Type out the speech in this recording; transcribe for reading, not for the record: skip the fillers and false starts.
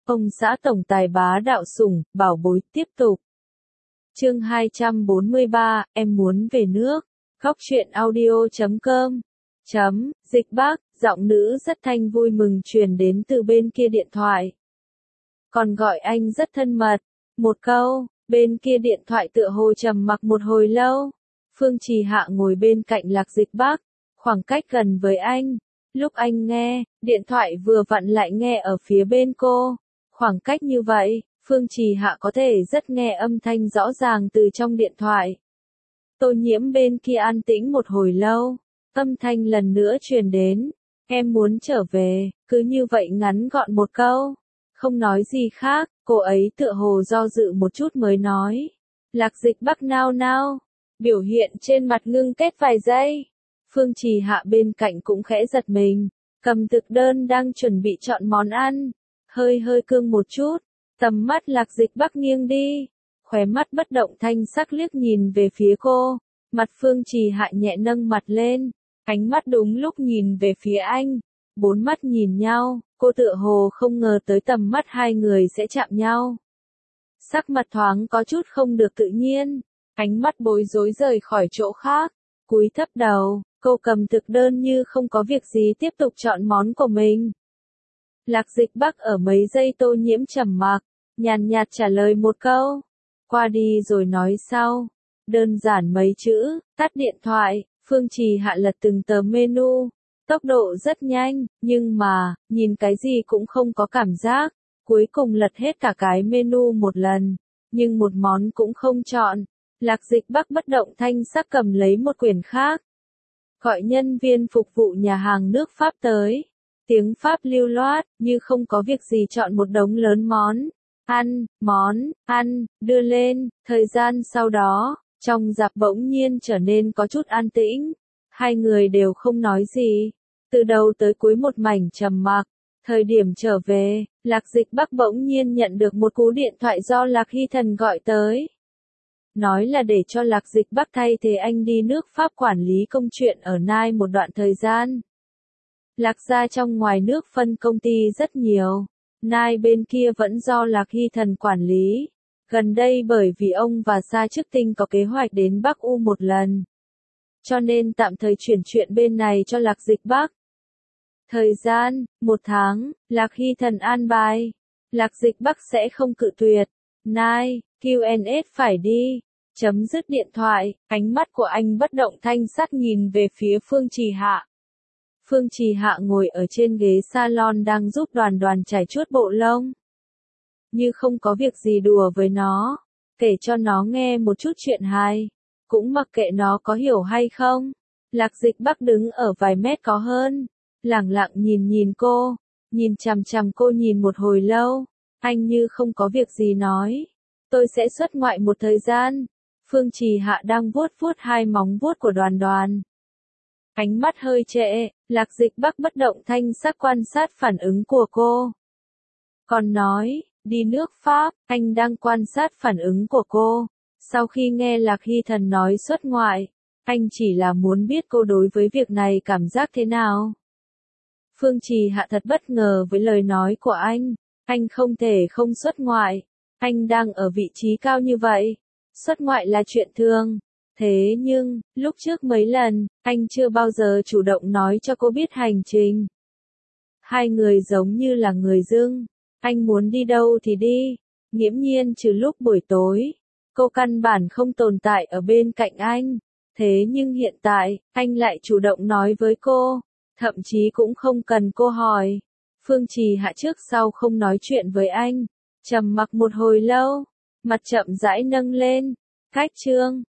Ông xã tổng tài bá đạo sủng, bảo bối tiếp tục. Chương 243, em muốn về nước. Góc truyện audio.com. Dịch Bắc, giọng nữ rất thanh vui mừng truyền đến từ bên kia điện thoại. Còn gọi anh rất thân mật. Một câu, bên kia điện thoại tựa hồ trầm mặc một hồi lâu. Phương Trì Hạ ngồi bên cạnh Lạc Dịch Bắc, khoảng cách gần với anh. Lúc anh nghe, điện thoại vừa vặn lại nghe ở phía bên cô. Khoảng cách như vậy, Phương Trì Hạ có thể rất nghe âm thanh rõ ràng từ trong điện thoại. Tô Nhiễm bên kia an tĩnh một hồi lâu, âm thanh lần nữa truyền đến. Em muốn trở về, cứ như vậy ngắn gọn một câu. Không nói gì khác, cô ấy tựa hồ do dự một chút mới nói. Lạc Dịch Bắc nao nao, biểu hiện trên mặt ngưng kết vài giây. Phương Trì Hạ bên cạnh cũng khẽ giật mình, cầm thực đơn đang chuẩn bị chọn món ăn. Hơi cương một chút, tầm mắt Lạc Dịch Bắc nghiêng đi, khóe mắt bất động thanh sắc liếc nhìn về phía cô, mặt Phương Trì Hạ nhẹ nâng mặt lên, ánh mắt đúng lúc nhìn về phía anh, bốn mắt nhìn nhau, cô tựa hồ không ngờ tới tầm mắt hai người sẽ chạm nhau. Sắc mặt thoáng có chút không được tự nhiên, ánh mắt bối rối rời khỏi chỗ khác, cúi thấp đầu, cô cầm thực đơn như không có việc gì tiếp tục chọn món của mình. Lạc Dịch Bắc ở mấy giây Tô Nhiễm trầm mặc, nhàn nhạt trả lời một câu, qua đi rồi nói sau. Đơn giản mấy chữ, tắt điện thoại, Phương Trì Hạ lật từng tờ menu, tốc độ rất nhanh, nhưng mà, nhìn cái gì cũng không có cảm giác, cuối cùng lật hết cả cái menu một lần, nhưng một món cũng không chọn. Lạc Dịch Bắc bất động thanh sắc cầm lấy một quyển khác, gọi nhân viên phục vụ nhà hàng nước Pháp tới. Tiếng Pháp lưu loát, như không có việc gì chọn một đống lớn món ăn, đưa lên. Thời gian sau đó, trong rạp bỗng nhiên trở nên có chút an tĩnh. Hai người đều không nói gì. Từ đầu tới cuối một mảnh trầm mặc. Thời điểm trở về, Lạc Dịch Bắc bỗng nhiên nhận được một cú điện thoại do Lạc Hy Thần gọi tới. Nói là để cho Lạc Dịch Bắc thay thế anh đi nước Pháp quản lý công chuyện ở Nai một đoạn thời gian. Lạc gia trong ngoài nước phân công ty rất nhiều, Nai bên kia vẫn do Lạc Hy Thần quản lý. Gần đây bởi vì ông và Sa Chức Tinh có kế hoạch đến Bắc U một lần, cho nên tạm thời chuyển chuyện bên này cho Lạc Dịch Bắc. Thời gian, 1 tháng, Lạc Hy Thần an bài. Lạc Dịch Bắc sẽ không cự tuyệt. Nai, QNS phải đi. Chấm dứt điện thoại, ánh mắt của anh bất động thanh sắc nhìn về phía Phương Trì Hạ. Phương Trì Hạ ngồi ở trên ghế salon đang giúp Đoàn Đoàn chải chuốt bộ lông. Như không có việc gì đùa với nó, kể cho nó nghe một chút chuyện hay, cũng mặc kệ nó có hiểu hay không. Lạc Dịch Bắc đứng ở vài mét có hơn, lẳng lặng nhìn cô, nhìn chằm chằm cô nhìn một hồi lâu, anh như không có việc gì nói, tôi sẽ xuất ngoại một thời gian. Phương Trì Hạ đang vuốt hai móng vuốt của Đoàn Đoàn. Ánh mắt hơi trễ, Lạc Dịch Bắc bất động thanh sắc quan sát phản ứng của cô. Còn nói, đi nước Pháp, anh đang quan sát phản ứng của cô. Sau khi nghe Lạc Hy Thần nói xuất ngoại, anh chỉ là muốn biết cô đối với việc này cảm giác thế nào. Phương Trì Hạ thật bất ngờ với lời nói của anh không thể không xuất ngoại, anh đang ở vị trí cao như vậy, xuất ngoại là chuyện thường. Thế nhưng, lúc trước mấy lần, anh chưa bao giờ chủ động nói cho cô biết hành trình. Hai người giống như là người dưng, anh muốn đi đâu thì đi, nghiễm nhiên trừ lúc buổi tối. Cô căn bản không tồn tại ở bên cạnh anh, thế nhưng hiện tại, anh lại chủ động nói với cô, thậm chí cũng không cần cô hỏi. Phương Trì Hạ trước sau không nói chuyện với anh, trầm mặc một hồi lâu, mặt chậm rãi nâng lên, cách chương.